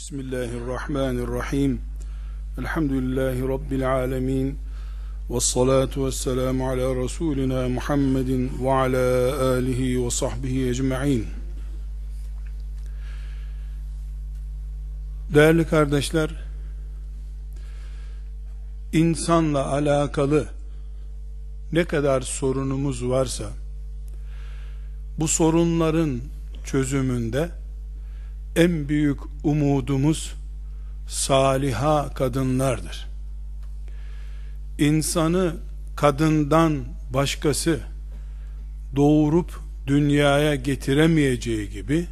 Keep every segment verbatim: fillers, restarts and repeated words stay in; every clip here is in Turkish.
Bismillahirrahmanirrahim. Elhamdülillahi Rabbil alemin. Vessalatu vesselamu ala Resulina Muhammedin ve ala alihi ve sahbihi ecma'in. Değerli kardeşler, insanla alakalı ne kadar sorunumuz varsa, bu sorunların çözümünde en büyük umudumuz saliha kadınlardır. İnsanı kadından başkası doğurup dünyaya getiremeyeceği gibi,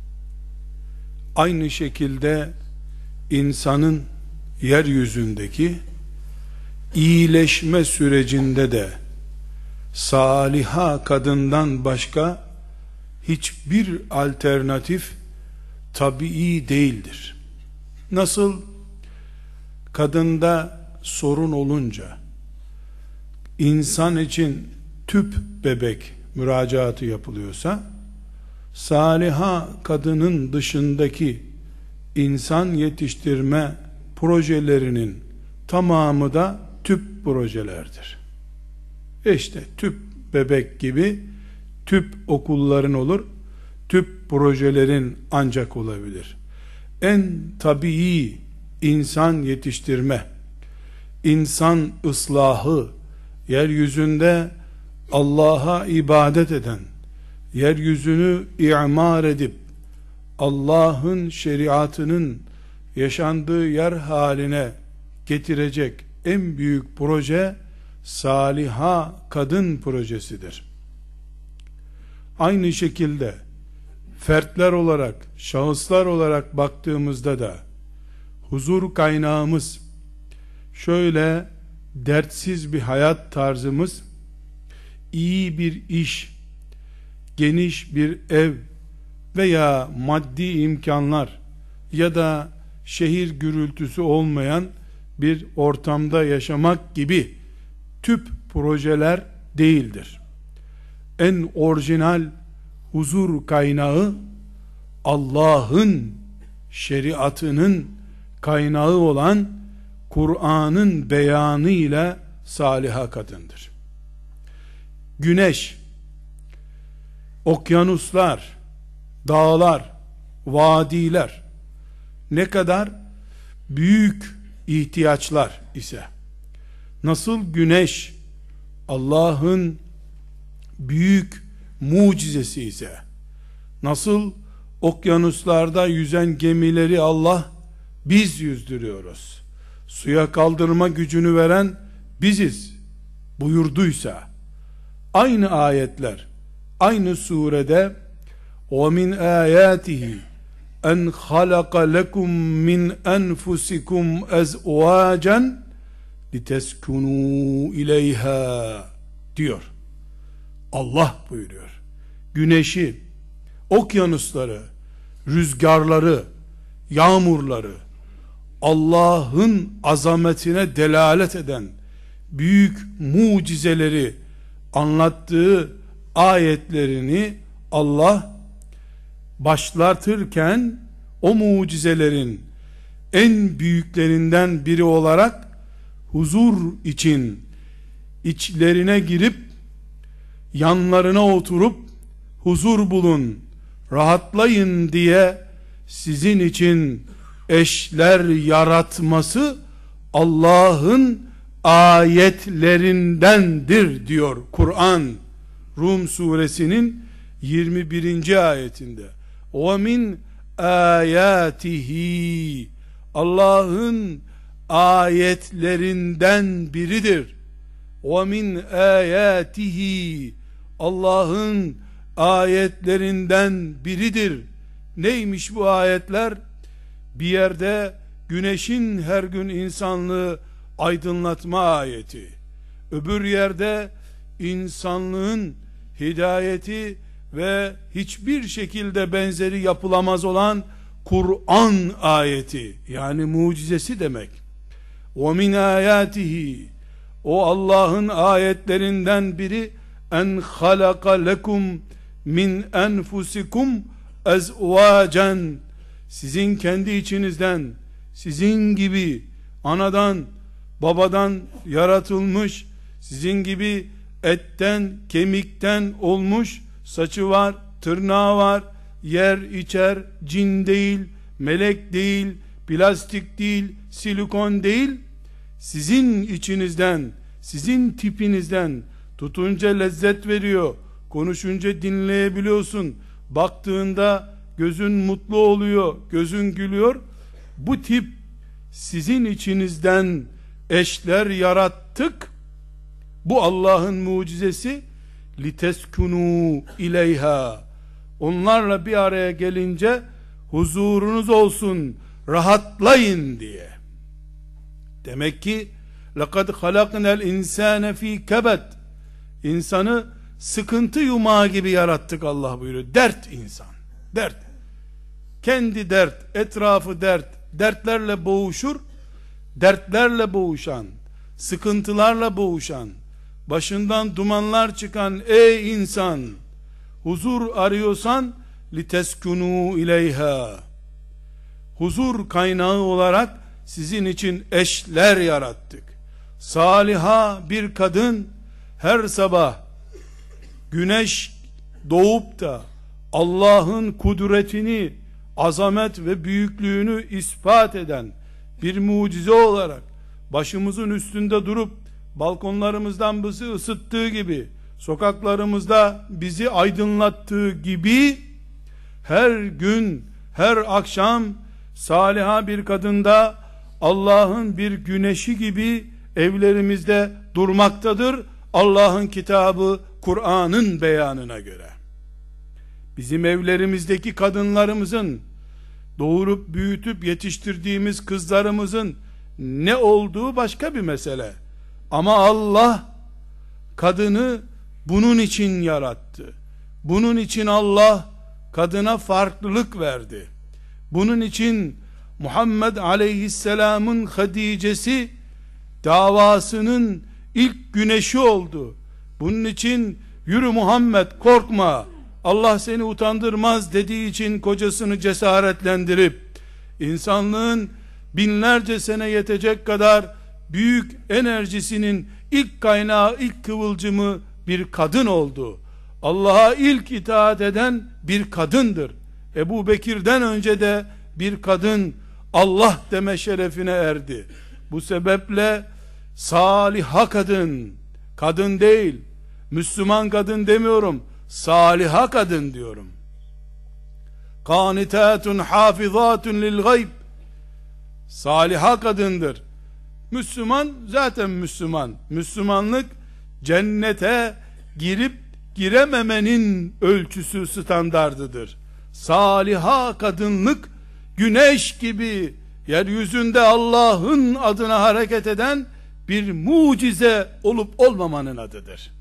aynı şekilde insanın yeryüzündeki iyileşme sürecinde de saliha kadından başka hiçbir alternatif tabii değildir. Nasıl kadında sorun olunca insan için tüp bebek müracaatı yapılıyorsa, saliha kadının dışındaki insan yetiştirme projelerinin tamamı da tüp projelerdir. İşte tüp bebek gibi tüp okulların olur, tüp projelerin ancak olabilir. En tabii insan yetiştirme, insan ıslahı, yeryüzünde Allah'a ibadet eden, yeryüzünü i'mar edip Allah'ın şeriatının yaşandığı yer haline getirecek en büyük proje saliha kadın projesidir. Aynı şekilde fertler olarak, şahıslar olarak baktığımızda da huzur kaynağımız, şöyle dertsiz bir hayat tarzımız, iyi bir iş, geniş bir ev veya maddi imkanlar ya da şehir gürültüsü olmayan bir ortamda yaşamak gibi tüp projeler değildir. En orijinal huzur kaynağı Allah'ın şeriatının kaynağı olan Kur'an'ın beyanı ile saliha kadındır. Güneş, okyanuslar, dağlar, vadiler ne kadar büyük ihtiyaçlar ise, nasıl güneş Allah'ın büyük mucizesi ise, nasıl okyanuslarda yüzen gemileri Allah biz yüzdürüyoruz, suya kaldırma gücünü veren biziz buyurduysa, aynı ayetler aynı surede وَمِنْ آيَاتِهِ اَنْ خَلَقَ لَكُمْ مِنْ أَنْفُسِكُمْ أَزْوَاجًا لِتَسْكُنُوا إِلَيْهَا diyor. Allah buyuruyor. Güneşi, okyanusları, rüzgarları, yağmurları, Allah'ın azametine delalet eden büyük mucizeleri anlattığı ayetlerini Allah başlatırken, o mucizelerin en büyüklerinden biri olarak huzur için içlerine girip yanlarına oturup huzur bulun, rahatlayın diye sizin için eşler yaratması Allah'ın ayetlerindendir diyor Kur'an, Rum suresinin yirmi birinci ayetinde. وَمِنْ آيَاتِهِ Allah'ın ayetlerinden biridir. وَمِنْ آيَاتِهِ Allah'ın ayetlerinden biridir. Neymiş bu ayetler? Bir yerde güneşin her gün insanlığı aydınlatma ayeti, öbür yerde insanlığın hidayeti ve hiçbir şekilde benzeri yapılamaz olan Kur'an ayeti, yani mucizesi demek. وَمِنْ آيَاتِهِ O Allah'ın ayetlerinden biri, en halaka lekum min enfusikum ezvacen, sizin kendi içinizden, sizin gibi anadan babadan yaratılmış, sizin gibi etten kemikten olmuş, saçı var, tırnağı var, yer içer, cin değil, melek değil, plastik değil, silikon değil, sizin içinizden, sizin tipinizden tutunca lezzet veriyor, konuşunca dinleyebiliyorsun, baktığında gözün mutlu oluyor, gözün gülüyor. Bu tip sizin içinizden eşler yarattık. Bu Allah'ın mucizesi. Liteskunu ileyha, onlarla bir araya gelince huzurunuz olsun, rahatlayın diye. Demek ki لَقَدْ خَلَقْنَا الْاِنْسَانَ ف۪ي كَبَدٍ, insanı sıkıntı yumağı gibi yarattık Allah buyuruyor. Dert insan, dert, kendi dert, etrafı dert, dertlerle boğuşur, dertlerle boğuşan, sıkıntılarla boğuşan, başından dumanlar çıkan ey insan, huzur arıyorsan liteskunu ileyha, huzur kaynağı olarak sizin için eşler yarattık. Saliha bir kadın her sabah güneş doğup da Allah'ın kudretini, azamet ve büyüklüğünü ispat eden bir mucize olarak başımızın üstünde durup balkonlarımızdan bizi ısıttığı gibi, sokaklarımızda bizi aydınlattığı gibi, her gün, her akşam saliha bir kadında Allah'ın bir güneşi gibi evlerimizde durmaktadır. Allah'ın kitabı, Kur'an'ın beyanına göre. Bizim evlerimizdeki kadınlarımızın, doğurup büyütüp yetiştirdiğimiz kızlarımızın ne olduğu başka bir mesele. Ama Allah kadını bunun için yarattı. Bunun için Allah kadına farklılık verdi. Bunun için Muhammed Aleyhisselam'ın Hadice'si davasının ilk güneşi oldu. Bunun için yürü Muhammed, korkma, Allah seni utandırmaz dediği için kocasını cesaretlendirip insanlığın binlerce sene yetecek kadar büyük enerjisinin ilk kaynağı, ilk kıvılcımı bir kadın oldu. Allah'a ilk itaat eden bir kadındır. Ebu Bekir'den önce de bir kadın Allah deme şerefine erdi. Bu sebeple saliha kadın, kadın değil, Müslüman kadın demiyorum, saliha kadın diyorum. Kanitatun hafizatun lil gayb, saliha kadındır. Müslüman zaten Müslüman. Müslümanlık cennete girip girememenin ölçüsü, standardıdır. Saliha kadınlık güneş gibi yeryüzünde Allah'ın adına hareket eden bir mucize olup olmamanın adıdır.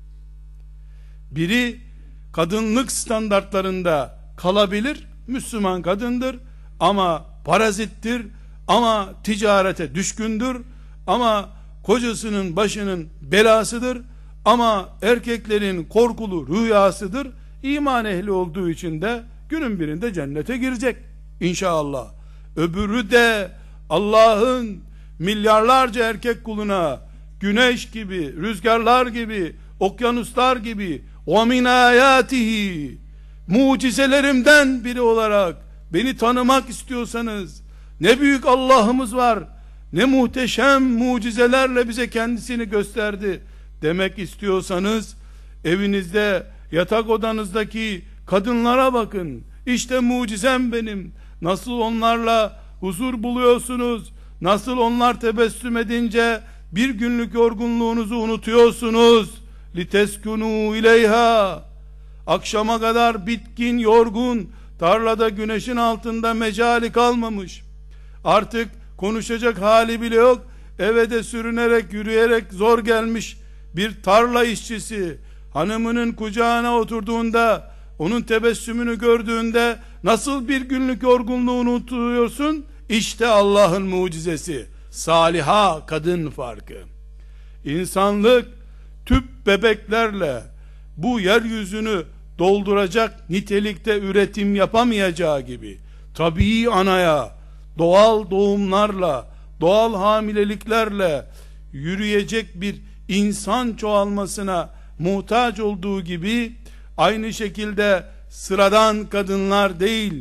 Biri kadınlık standartlarında kalabilir, Müslüman kadındır ama parazittir, ama ticarete düşkündür, ama kocasının başının belasıdır, ama erkeklerin korkulu rüyasıdır. İman ehli olduğu için de günün birinde cennete girecek İnşallah. Öbürü de Allah'ın milyarlarca erkek kuluna güneş gibi, rüzgarlar gibi, okyanuslar gibi o min ayatihi, mucizelerimden biri olarak beni tanımak istiyorsanız, ne büyük Allah'ımız var, ne muhteşem mucizelerle bize kendisini gösterdi demek istiyorsanız, evinizde yatak odanızdaki kadınlara bakın. İşte mucizem benim. Nasıl onlarla huzur buluyorsunuz, nasıl onlar tebessüm edince bir günlük yorgunluğunuzu unutuyorsunuz. Liteskunu ileyha, akşama kadar bitkin, yorgun, tarlada güneşin altında mecali kalmamış, artık konuşacak hali bile yok, eve de sürünerek, yürüyerek zor gelmiş bir tarla işçisi hanımının kucağına oturduğunda, onun tebessümünü gördüğünde nasıl bir günlük yorgunluğu unutuyorsun? İşte Allah'ın mucizesi, saliha kadın farkı. İnsanlık tüp bebeklerle bu yeryüzünü dolduracak nitelikte üretim yapamayacağı gibi, tabii anaya, doğal doğumlarla, doğal hamileliklerle yürüyecek bir insan çoğalmasına muhtaç olduğu gibi, aynı şekilde sıradan kadınlar değil,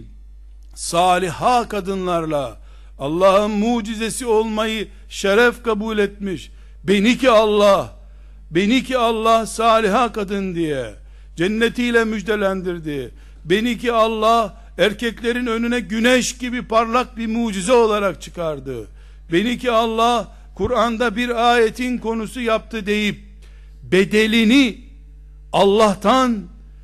saliha kadınlarla Allah'ın mucizesi olmayı şeref kabul etmiş, beni ki Allah, beni ki Allah saliha kadın diye cennetiyle müjdelendirdi, beni ki Allah erkeklerin önüne güneş gibi parlak bir mucize olarak çıkardı, beni ki Allah Kur'an'da bir ayetin konusu yaptı deyip bedelini Allah'tan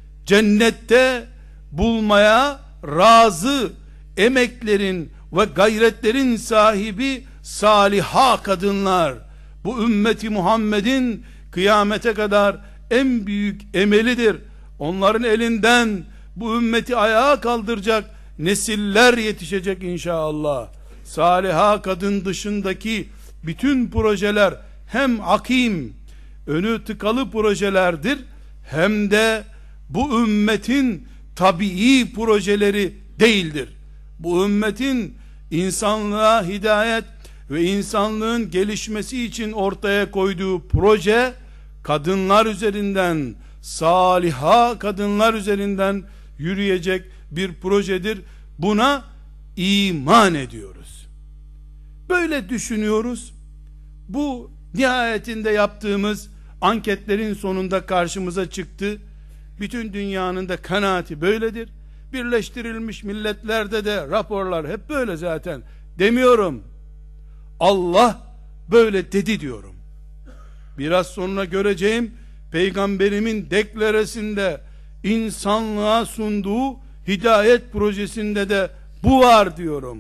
cennette bulmaya razı emeklerin ve gayretlerin sahibi saliha kadınlar, bu ümmeti Muhammed'in kıyamete kadar en büyük emelidir. Onların elinden bu ümmeti ayağa kaldıracak nesiller yetişecek inşallah. Saliha kadın dışındaki bütün projeler hem akim, önü tıkalı projelerdir, hem de bu ümmetin tabii projeleri değildir. Bu ümmetin insanlığa hidayet ve insanlığın gelişmesi için ortaya koyduğu proje, kadınlar üzerinden, saliha kadınlar üzerinden yürüyecek bir projedir. Buna iman ediyoruz. Böyle düşünüyoruz. Bu nihayetinde yaptığımız anketlerin sonunda karşımıza çıktı. Bütün dünyanın da kanaati böyledir. Birleştirilmiş Milletler'de de raporlar hep böyle zaten. Demiyorum. Allah böyle dedi diyorum. Biraz sonra göreceğim, Peygamberimin deklaresinde, insanlığa sunduğu hidayet projesinde de bu var diyorum.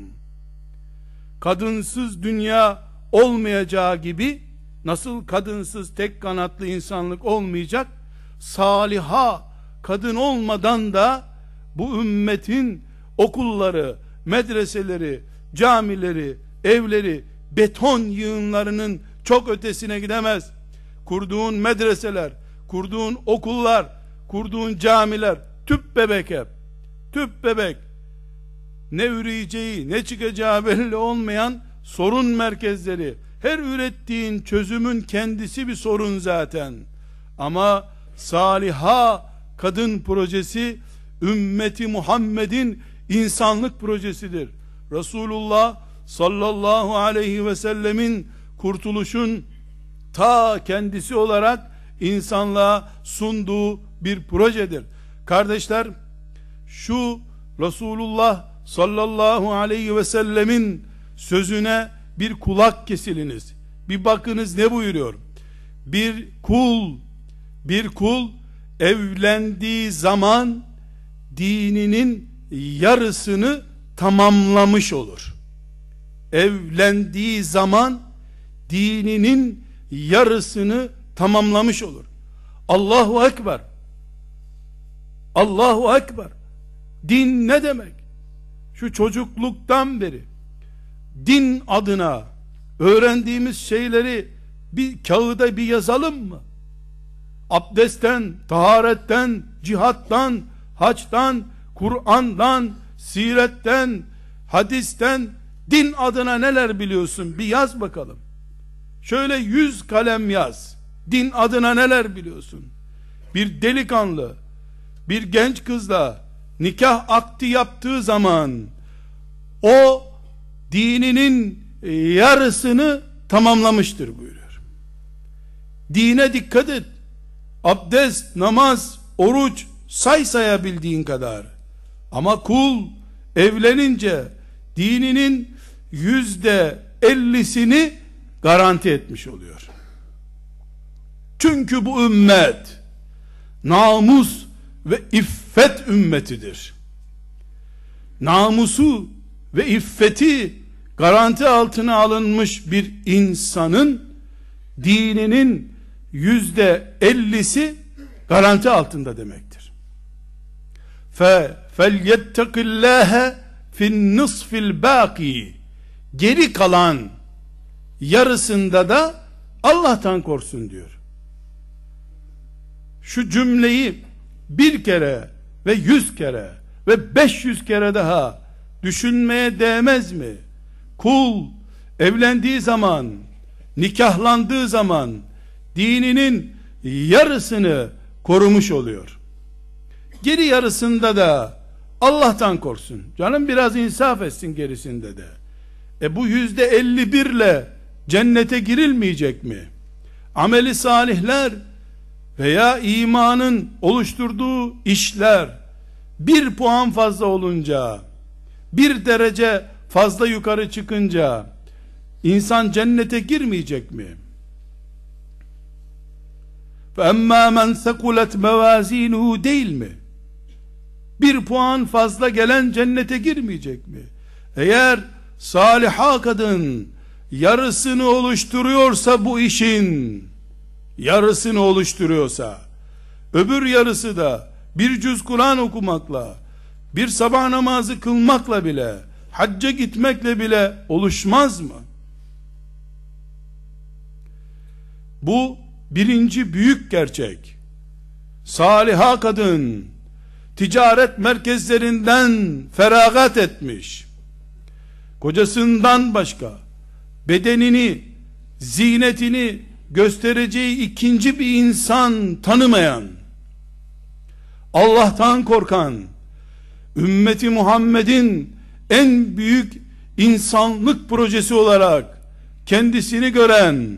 Kadınsız dünya olmayacağı gibi, nasıl kadınsız tek kanatlı insanlık olmayacak, saliha kadın olmadan da bu ümmetin okulları, medreseleri, camileri, evleri beton yığınlarının çok ötesine gidemez. Kurduğun medreseler, kurduğun okullar, kurduğun camiler tüp bebek hep. Tüp bebek. Ne üreyeceği, ne çıkacağı belli olmayan sorun merkezleri. Her ürettiğin çözümün kendisi bir sorun zaten. Ama saliha kadın projesi ümmeti Muhammed'in insanlık projesidir. Resulullah sallallahu aleyhi ve sellemin kurtuluşun ta kendisi olarak insanlığa sunduğu bir projedir. Kardeşler, şu Resulullah sallallahu aleyhi ve sellemin sözüne bir kulak kesiliniz. Bir bakınız ne buyuruyor? Bir kul, bir kul evlendiği zaman dininin yarısını tamamlamış olur. Evlendiği zaman dininin yarısını tamamlamış olur. Allahu Ekber. Allahu Ekber. Din ne demek? Şu çocukluktan beri din adına öğrendiğimiz şeyleri bir kağıda bir yazalım mı? Abdestten, taharetten, cihattan, haçtan, Kur'an'dan, siretten, hadisten, din adına neler biliyorsun? Bir yaz bakalım. Şöyle yüz kalem yaz. Din adına neler biliyorsun? Bir delikanlı, bir genç kızla nikah akdi yaptığı zaman o dininin yarısını tamamlamıştır buyuruyor. Dine dikkat et. Abdest, namaz, oruç say sayabildiğin kadar. Ama kul evlenince dininin yüzde ellisini garanti etmiş oluyor. Çünkü bu ümmet namus ve iffet ümmetidir. Namusu ve iffeti garanti altına alınmış bir insanın dininin yüzde ellisi garanti altında demektir. Fe felyettekillâhe fin nisfil bâki, geri kalan yarısında da Allah'tan korksun diyor. Şu cümleyi bir kere ve yüz kere ve beş yüz kere daha düşünmeye değmez mi? Kul evlendiği zaman, nikahlandığı zaman dininin yarısını korumuş oluyor. Geri yarısında da Allah'tan korksun. Canım biraz insaf etsin gerisinde de. E bu yüzde elli bir ile cennete girilmeyecek mi? Ameli salihler veya imanın oluşturduğu işler bir puan fazla olunca, bir derece fazla yukarı çıkınca insan cennete girmeyecek mi? فَاَمَّا مَنْ ثَقُلَتْ مَوَازِينُهُ değil mi? Bir puan fazla gelen cennete girmeyecek mi? Eğer saliha kadın yarısını oluşturuyorsa, bu işin yarısını oluşturuyorsa, öbür yarısı da bir cüz Kur'an okumakla, bir sabah namazı kılmakla bile, hacca gitmekle bile oluşmaz mı? Bu birinci büyük gerçek. Saliha kadın ticaret merkezlerinden feragat etmiş, kocasından başka bedenini, zinetini göstereceği ikinci bir insan tanımayan, Allah'tan korkan, ümmeti Muhammed'in en büyük insanlık projesi olarak kendisini gören,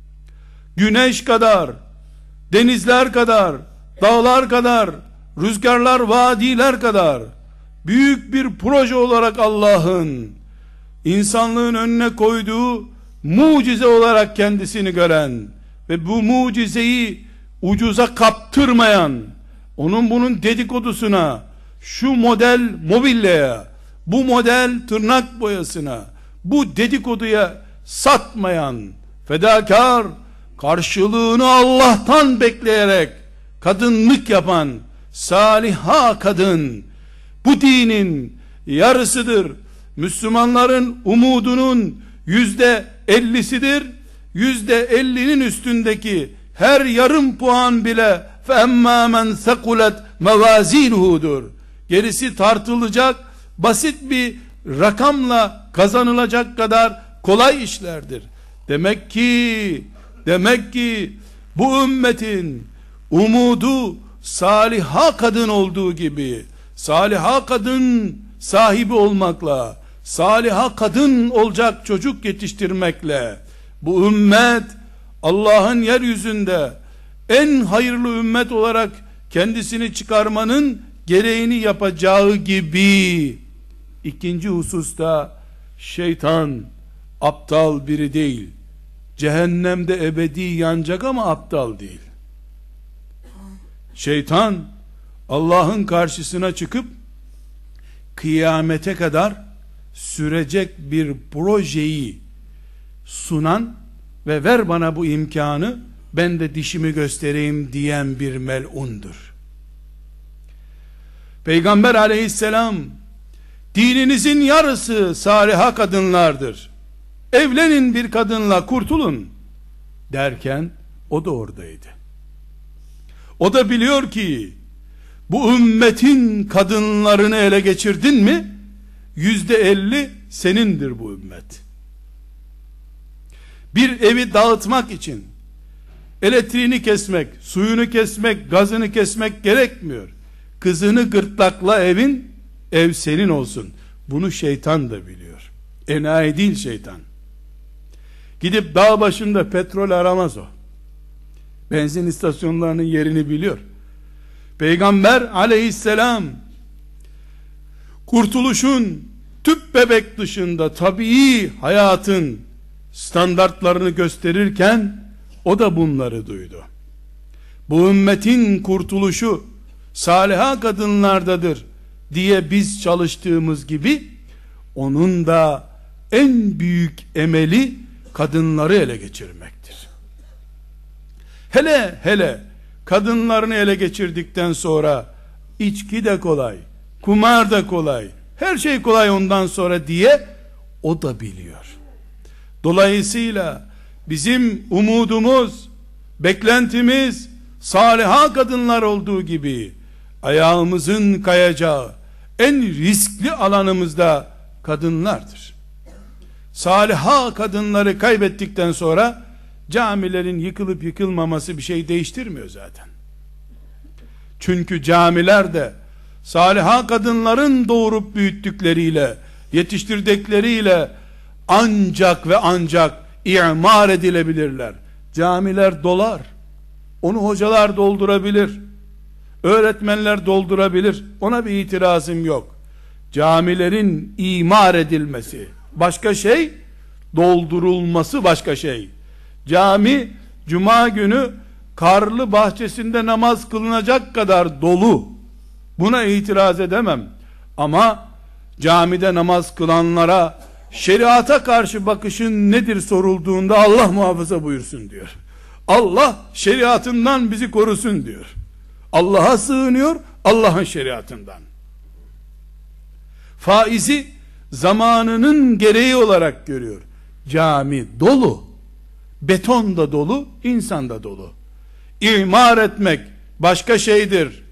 güneş kadar, denizler kadar, dağlar kadar, rüzgarlar, vadiler kadar büyük bir proje olarak Allah'ın insanlığın önüne koyduğu mucize olarak kendisini gören ve bu mucizeyi ucuza kaptırmayan, onun bunun dedikodusuna, şu model mobilyaya, bu model tırnak boyasına, bu dedikoduya satmayan, fedakar, karşılığını Allah'tan bekleyerek kadınlık yapan saliha kadın bu dinin yarısıdır. Müslümanların umudunun yüzde ellisidir. Yüzde ellinin üstündeki her yarım puan bile فَاَمَّا مَنْ ثَقُلَتْ مَوَازِينُهُ'dur. Gerisi tartılacak basit bir rakamla kazanılacak kadar kolay işlerdir. Demek ki demek ki bu ümmetin umudu saliha kadın olduğu gibi, saliha kadın sahibi olmakla, saliha kadın olacak çocuk yetiştirmekle bu ümmet Allah'ın yeryüzünde en hayırlı ümmet olarak kendisini çıkarmanın gereğini yapacağı gibi, ikinci hususta şeytan aptal biri değil. Cehennemde ebedi yanacak ama aptal değil. Şeytan Allah'ın karşısına çıkıp kıyamete kadar sürecek bir projeyi sunan ve ver bana bu imkanı, ben de dişimi göstereyim diyen bir melundur. Peygamber aleyhisselam dininizin yarısı saliha kadınlardır, evlenin bir kadınla kurtulun derken o da oradaydı. O da biliyor ki bu ümmetin kadınlarını ele geçirdin mi yüzde elli senindir bu ümmet. Bir evi dağıtmak için elektriğini kesmek, suyunu kesmek, gazını kesmek gerekmiyor. Kızını gırtlakla evin, ev senin olsun. Bunu şeytan da biliyor. Enayi değil şeytan. Gidip dağ başında petrol aramaz o. Benzin istasyonlarının yerini biliyor. Peygamber aleyhisselam kurtuluşun tüp bebek dışında tabii hayatın standartlarını gösterirken o da bunları duydu. Bu ümmetin kurtuluşu saliha kadınlardadır diye biz çalıştığımız gibi onun da en büyük emeli kadınları ele geçirmektir. Hele hele kadınlarını ele geçirdikten sonra içki de kolay, kumar da kolay, her şey kolay ondan sonra diye o da biliyor. Dolayısıyla bizim umudumuz, beklentimiz saliha kadınlar olduğu gibi ayağımızın kayacağı en riskli alanımızda kadınlardır. Saliha kadınları kaybettikten sonra camilerin yıkılıp yıkılmaması bir şey değiştirmiyor zaten. Çünkü camiler de saliha kadınların doğurup büyüttükleriyle, yetiştirdikleriyle ancak ve ancak imar edilebilirler. Camiler dolar. Onu hocalar doldurabilir. Öğretmenler doldurabilir. Ona bir itirazım yok. Camilerin imar edilmesi başka şey, doldurulması başka şey. Cami cuma günü karlı bahçesinde namaz kılınacak kadar dolu. Buna itiraz edemem. Ama camide namaz kılanlara şeriata karşı bakışın nedir sorulduğunda Allah muhafaza buyursun diyor. Allah şeriatından bizi korusun diyor. Allah'a sığınıyor, Allah'ın şeriatından. Faizi zamanının gereği olarak görüyor. Cami dolu, beton da dolu, insan da dolu. İmar etmek başka şeydir.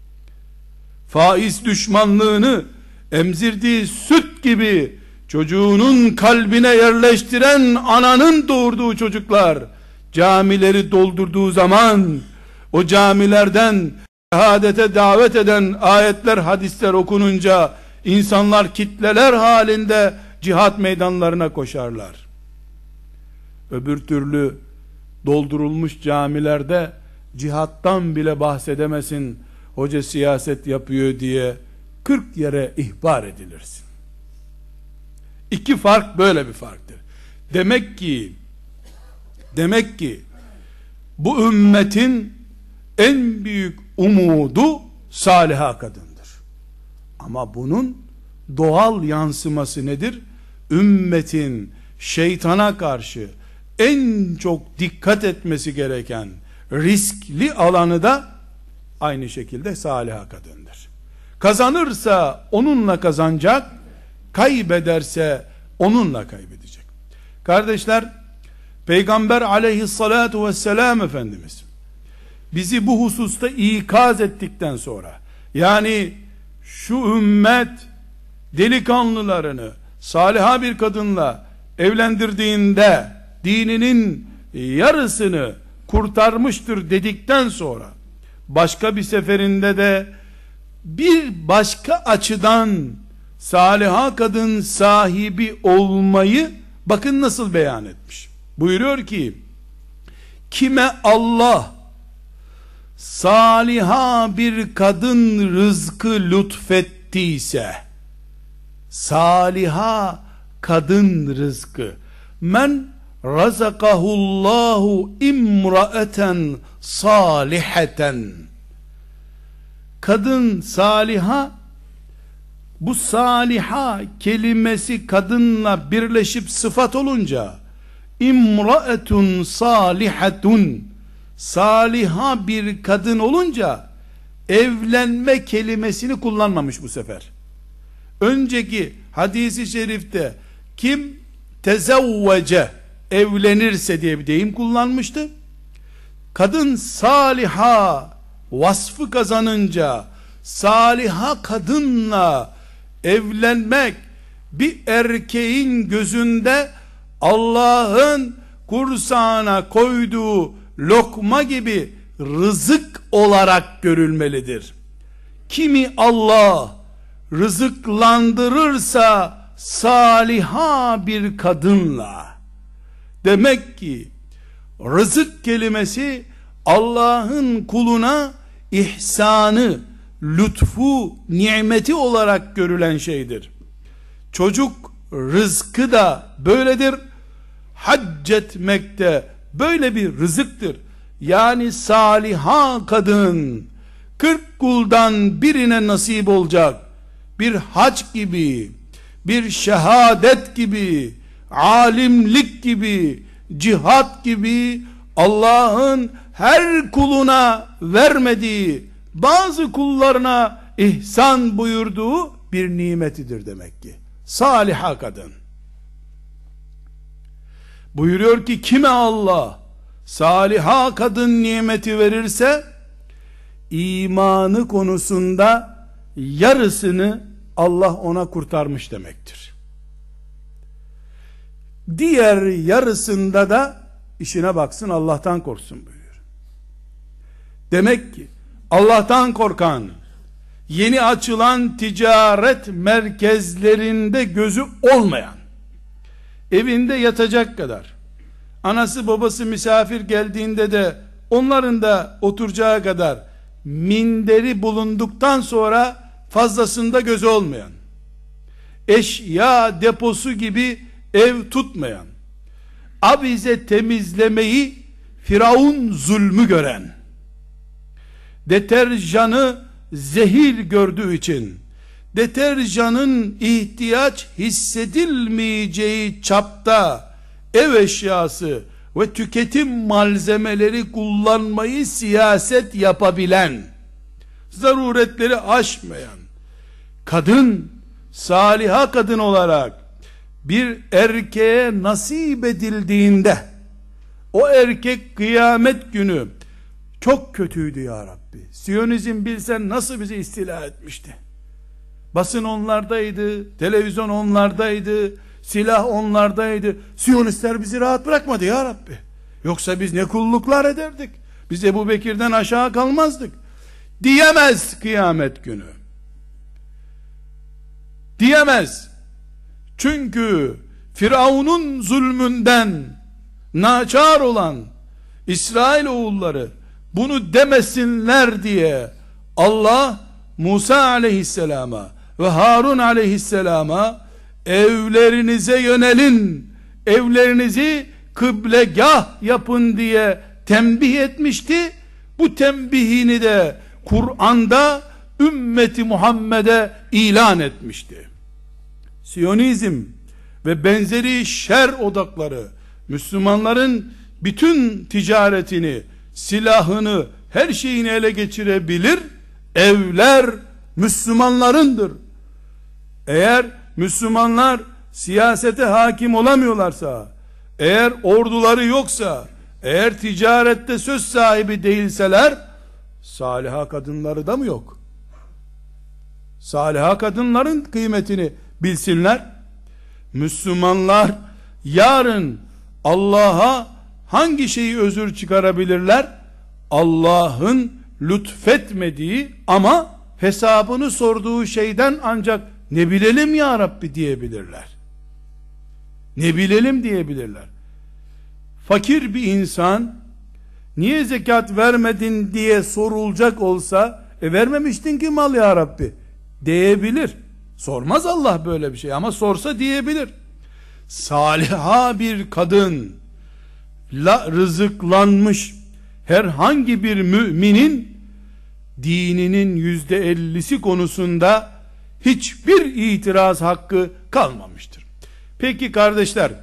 Faiz düşmanlığını emzirdiği süt gibi çocuğunun kalbine yerleştiren ananın doğurduğu çocuklar camileri doldurduğu zaman, o camilerden şehadete davet eden ayetler, hadisler okununca insanlar kitleler halinde cihat meydanlarına koşarlar. Öbür türlü doldurulmuş camilerde cihattan bile bahsedemesin, hoca siyaset yapıyor diye kırk yere ihbar edilirsin. İki fark böyle bir farktır. Demek ki demek ki bu ümmetin en büyük umudu saliha kadındır. Ama bunun doğal yansıması nedir? Ümmetin şeytana karşı en çok dikkat etmesi gereken riskli alanı da aynı şekilde saliha kadındır. Kazanırsa onunla kazanacak, kaybederse onunla kaybedecek. Kardeşler, Peygamber aleyhissalatu vesselam Efendimiz bizi bu hususta ikaz ettikten sonra, yani şu ümmet delikanlılarını saliha bir kadınla evlendirdiğinde dininin yarısını kurtarmıştır dedikten sonra başka bir seferinde de bir başka açıdan saliha kadın sahibi olmayı bakın nasıl beyan etmiş. Buyuruyor ki, kime Allah saliha bir kadın rızkı lütfettiyse, saliha kadın rızkı, men razakahullahu imraeten saliheten, kadın saliha, bu saliha kelimesi kadınla birleşip sıfat olunca imraetun salihatun, saliha bir kadın olunca evlenme kelimesini kullanmamış bu sefer. Önceki hadisi şerifte kim tezevvece, evlenirse diye bir deyim kullanmıştı. Kadın saliha vasfı kazanınca saliha kadınla evlenmek bir erkeğin gözünde Allah'ın kursağına koyduğu lokma gibi rızık olarak görülmelidir. Kimi Allah rızıklandırırsa saliha bir kadınla, demek ki rızık kelimesi Allah'ın kuluna ihsanı, lütfu, nimeti olarak görülen şeydir. Çocuk rızkı da böyledir. Hac etmek de böyle bir rızıktır. Yani saliha kadın kırk kuldan birine nasip olacak bir hac gibi, bir şehadet gibi, alimlik gibi, cihat gibi Allah'ın her kuluna vermediği, bazı kullarına ihsan buyurduğu bir nimetidir demek ki. Saliha kadın. Buyuruyor ki kime Allah saliha kadın nimeti verirse imanı konusunda yarısını Allah ona kurtarmış demektir. diğer yarısında da işine baksın, Allah'tan korksun buyuruyor. Demek ki Allah'tan korkan, yeni açılan ticaret merkezlerinde gözü olmayan, evinde yatacak kadar, anası babası misafir geldiğinde de onların da oturacağı kadar minderi bulunduktan sonra fazlasında gözü olmayan, eşya deposu gibi ev tutmayan, avize temizlemeyi Firavun zulmü gören, deterjanı zehir gördüğü için deterjanın ihtiyaç hissedilmeyeceği çapta ev eşyası ve tüketim malzemeleri kullanmayı siyaset yapabilen, zaruretleri aşmayan kadın, saliha kadın olarak bir erkeğe nasip edildiğinde, o erkek kıyamet günü çok kötüydü ya Rabbi, Siyonizm bilsen nasıl bizi istila etmişti, basın onlardaydı, televizyon onlardaydı, silah onlardaydı, Siyonistler bizi rahat bırakmadı ya Rabbi, yoksa biz ne kulluklar ederdik, biz Ebu Bekir'den aşağı kalmazdık diyemez kıyamet günü, diyemez. Çünkü Firavun'un zulmünden naçar olan İsrail oğulları bunu demesinler diye Allah Musa aleyhisselama ve Harun aleyhisselama evlerinize yönelin, evlerinizi kıblegah yapın diye tembih etmişti. Bu tembihini de Kur'an'da ümmeti Muhammed'e ilan etmişti. Siyonizm ve benzeri şer odakları Müslümanların bütün ticaretini, silahını, her şeyini ele geçirebilir. Evler Müslümanlarındır. Eğer Müslümanlar siyasete hakim olamıyorlarsa, eğer orduları yoksa, eğer ticarette söz sahibi değilseler, saliha kadınları da mı yok? Saliha kadınların kıymetini bilsinler. Müslümanlar yarın Allah'a hangi şeyi özür çıkarabilirler? Allah'ın lütfetmediği ama hesabını sorduğu şeyden ancak ne bilelim ya Rabbi diyebilirler. Ne bilelim diyebilirler. Fakir bir insan niye zekat vermedin diye sorulacak olsa, e vermemiştin ki mal ya Rabbi diyebilir. Sormaz Allah böyle bir şey, ama sorsa diyebilir. Saliha bir kadın la rızıklanmış herhangi bir müminin dininin yüzde ellisi konusunda hiçbir itiraz hakkı kalmamıştır. Peki kardeşler,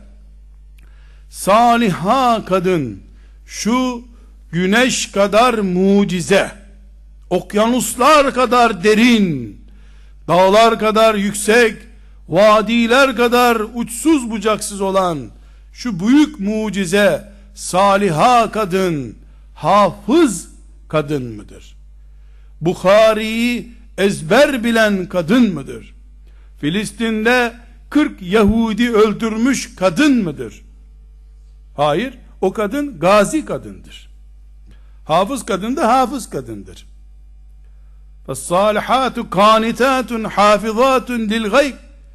saliha kadın şu güneş kadar mucize, okyanuslar kadar derin, dağlar kadar yüksek, vadiler kadar uçsuz bucaksız olan şu büyük mucize saliha kadın, hafız kadın mıdır? Bukhari'yi ezber bilen kadın mıdır? Filistin'de kırk Yahudi öldürmüş kadın mıdır? Hayır, o kadın gazi kadındır. Hafız kadın da hafız kadındır. فَالصَّالِحَاتُ قَانِتَاتٌ حَافِظَاتٌ لِلْغَيْبِ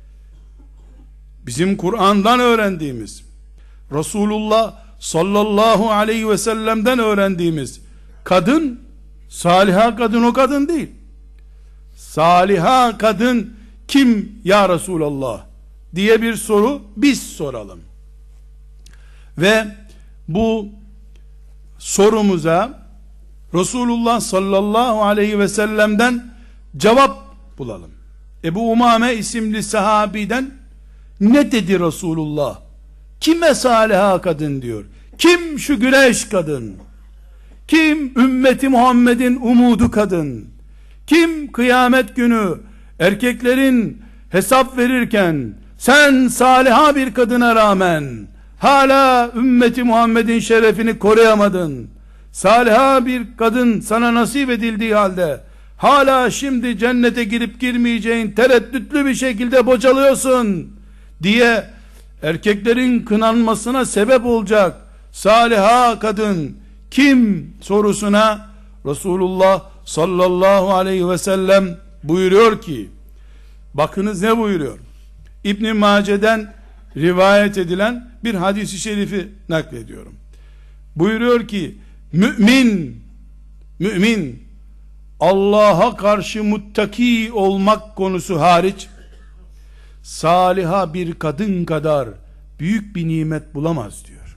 Bizim Kur'an'dan öğrendiğimiz, Resulullah sallallahu aleyhi ve sellem'den öğrendiğimiz kadın, saliha kadın o kadın değil. Saliha kadın kim ya Resulallah diye bir soru biz soralım. Ve bu sorumuza Resulullah sallallahu aleyhi ve sellem'den cevap bulalım. Ebu Umame isimli sahabiden ne dedi Resulullah? Kime saliha kadın diyor? Kim şu güneş kadın? Kim ümmeti Muhammed'in umudu kadın? Kim kıyamet günü erkeklerin hesap verirken sen saliha bir kadına rağmen hala ümmeti Muhammed'in şerefini koruyamadın, saliha bir kadın sana nasip edildiği halde hala şimdi cennete girip girmeyeceğin tereddütlü bir şekilde bocalıyorsun diye erkeklerin kınanmasına sebep olacak saliha kadın kim sorusuna Resulullah sallallahu aleyhi ve sellem buyuruyor ki, bakınız ne buyuruyor? İbn Mace'den rivayet edilen bir hadis-i şerifi naklediyorum. Buyuruyor ki, mümin mümin Allah'a karşı muttaki olmak konusu hariç saliha bir kadın kadar büyük bir nimet bulamaz diyor.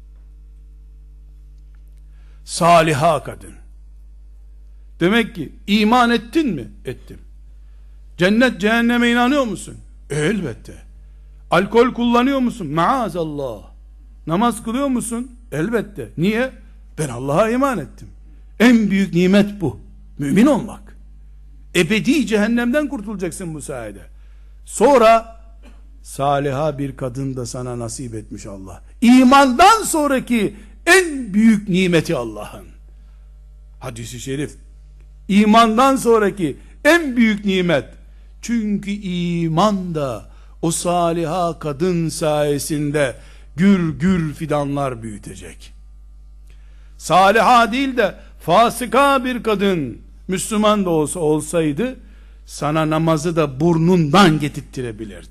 Saliha kadın. Demek ki iman ettin mi? Ettim. Cennet cehenneme inanıyor musun? Elbette. Alkol kullanıyor musun? Maazallah. Namaz kılıyor musun? Elbette. Niye? Ben Allah'a iman ettim. En büyük nimet bu. Mümin olmak. Ebedi cehennemden kurtulacaksın bu sayede. Sonra saliha bir kadın da sana nasip etmiş Allah. İmandan sonraki en büyük nimeti Allah'ın. Hadis-i şerif. İmandan sonraki en büyük nimet. Çünkü iman da o saliha kadın sayesinde gür gür fidanlar büyütecek. Saliha değil de fasıka bir kadın Müslüman da olsa olsaydı sana namazı da burnundan getirttirebilirdi.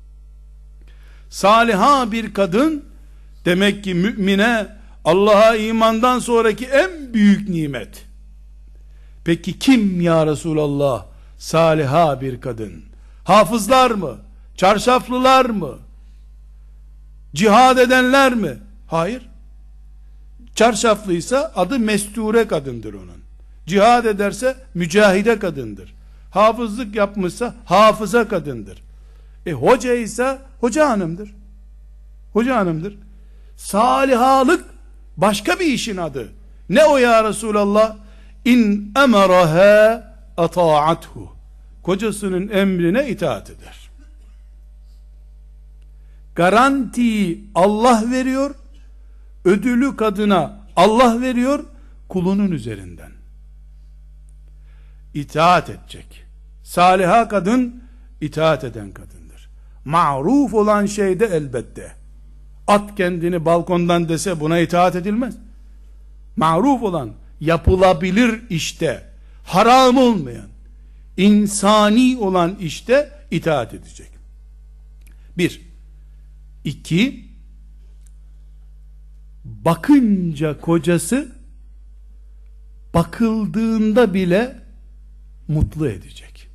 Saliha bir kadın demek ki mümine Allah'a imandan sonraki en büyük nimet. Peki kim ya Resulallah saliha bir kadın? Hafızlar mı? Çarşaflılar mı? Cihad edenler mi? Hayır. Çarşaflıysa adı mesture kadındır onun. Cihad ederse mücahide kadındır. Hafızlık yapmışsa hafıza kadındır. E hoca ise hoca hanımdır. Hoca hanımdır. Salihalık başka bir işin adı. Ne o ya Resulallah? İn emaraha ata'athu. Kocasının emrine itaat eder. Garantiyi Allah veriyor, ödülü kadına Allah veriyor, kulunun üzerinden. İtaat edecek. Saliha kadın, itaat eden kadındır. Ma'ruf olan şey de elbette. At kendini balkondan dese buna itaat edilmez. Ma'ruf olan, yapılabilir işte, haram olmayan, insani olan işte itaat edecek. Bir. İki, bakınca kocası bakıldığında bile mutlu edecek.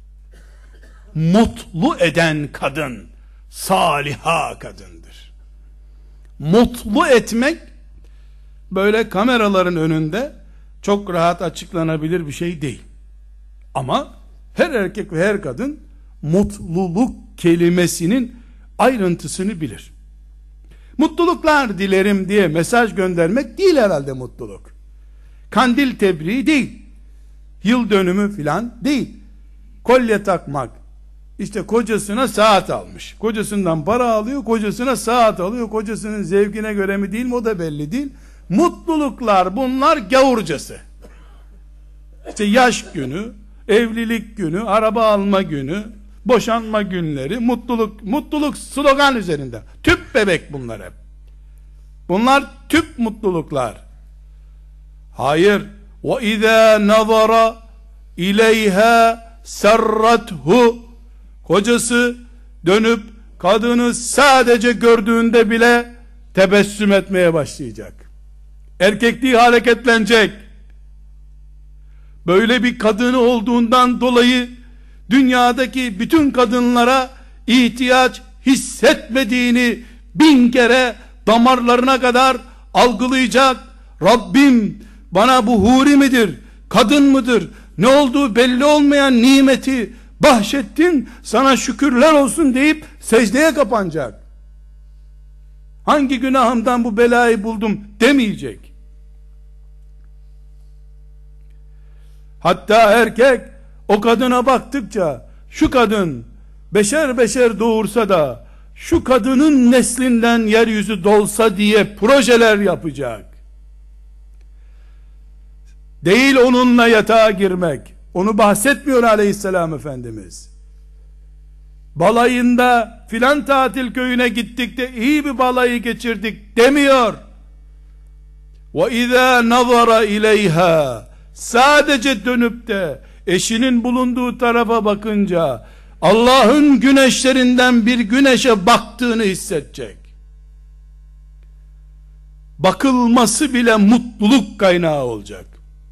Mutlu eden kadın saliha kadındır. Mutlu etmek böyle kameraların önünde çok rahat açıklanabilir bir şey değil. Ama her erkek ve her kadın mutluluk kelimesinin ayrıntısını bilir. Mutluluklar dilerim diye mesaj göndermek değil herhalde mutluluk. Kandil tebriği değil. Yıl dönümü filan değil. Kolye takmak. İşte kocasına saat almış. Kocasından para alıyor, kocasına saat alıyor. Kocasının zevkine göre mi değil mi o da belli değil. Mutluluklar bunlar gavurcası. İşte yaş günü, evlilik günü, araba alma günü, boşanma günleri, mutluluk, mutluluk slogan üzerinde. Tüp bebek bunlar hep. Bunlar tüp mutluluklar. Hayır. وَاِذَا نَظَرَ اِلَيْهَا سَرَّتْهُ. Kocası dönüp kadını sadece gördüğünde bile tebessüm etmeye başlayacak. Erkekliği hareketlenecek. Böyle bir kadını olduğundan dolayı dünyadaki bütün kadınlara ihtiyaç hissetmediğini bin kere damarlarına kadar algılayacak. Rabbim bana bu huri midir, kadın mıdır, ne olduğu belli olmayan nimeti bahşettin, sana şükürler olsun deyip secdeye kapanacak. Hangi günahımdan bu belayı buldum demeyecek. Hatta erkek o kadına baktıkça, şu kadın beşer beşer doğursa da şu kadının neslinden yeryüzü dolsa diye projeler yapacak. Değil onunla yatağa girmek. Onu bahsetmiyor Aleyhisselam Efendimiz. balayında filan tatil köyüne gittik de iyi bir balayı geçirdik demiyor. Ve izâ nazara ileyhâ, sadece dönüp de eşinin bulunduğu tarafa bakınca Allah'ın güneşlerinden bir güneşe baktığını hissedecek. Bakılması bile mutluluk kaynağı olacak.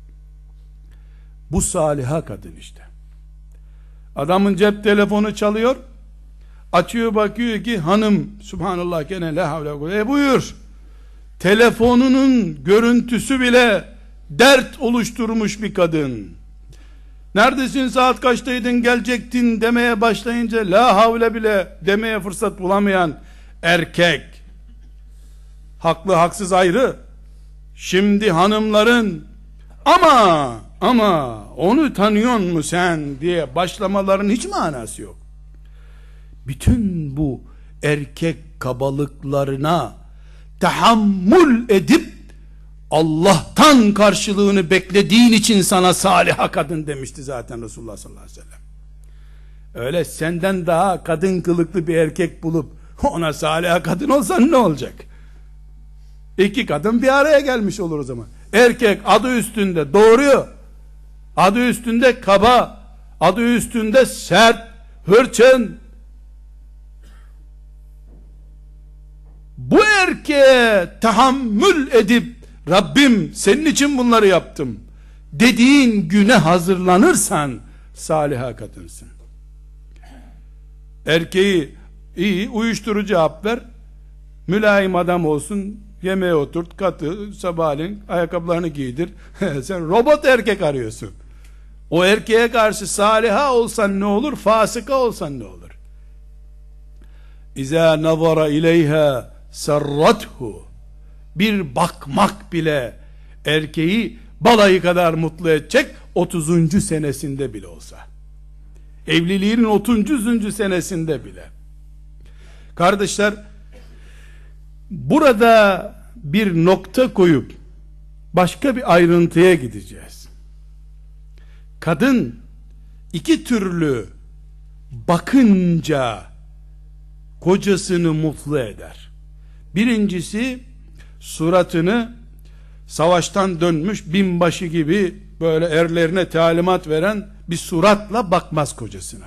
Bu saliha kadın işte. Adamın cep telefonu çalıyor, açıyor, bakıyor ki hanım, subhanallah gene la havle ve kuvvete, e buyur. Telefonunun görüntüsü bile dert oluşturmuş bir kadın. Neredesin, saat kaçtaydın, gelecektin demeye başlayınca la havle bile demeye fırsat bulamayan erkek, haklı haksız ayrı, şimdi hanımların ama ama onu tanıyor mu sen diye başlamaların hiç manası yok. Bütün bu erkek kabalıklarına tahammül edip Allah'tan karşılığını beklediğin için sana saliha kadın demişti zaten Resulullah sallallahu aleyhi ve sellem. Öyle senden daha kadın kılıklı bir erkek bulup ona saliha kadın olsan ne olacak? İki kadın bir araya gelmiş olur o zaman. Erkek adı üstünde doğruyor, adı üstünde kaba, adı üstünde sert, hırçın. Bu erkeğe tahammül edip Rabbim senin için bunları yaptım dediğin güne hazırlanırsan saliha kadınsın. Erkeği iyi uyuşturucu cevap ver, mülayim adam olsun, yemeğe oturt, katı, sabahleyin ayakkabılarını giydir. Sen robot erkek arıyorsun. O erkeğe karşı saliha olsan ne olur, fasıka olsan ne olur? İzâ nazara ileyhâ sarrathu, bir bakmak bile erkeği balayı kadar mutlu edecek, otuzuncu senesinde bile olsa, evliliğinin otuzuncu senesinde bile. Kardeşler, burada bir nokta koyup başka bir ayrıntıya gideceğiz. Kadın iki türlü bakınca kocasını mutlu eder. Birincisi, suratını savaştan dönmüş binbaşı gibi böyle erlerine talimat veren bir suratla bakmaz kocasına.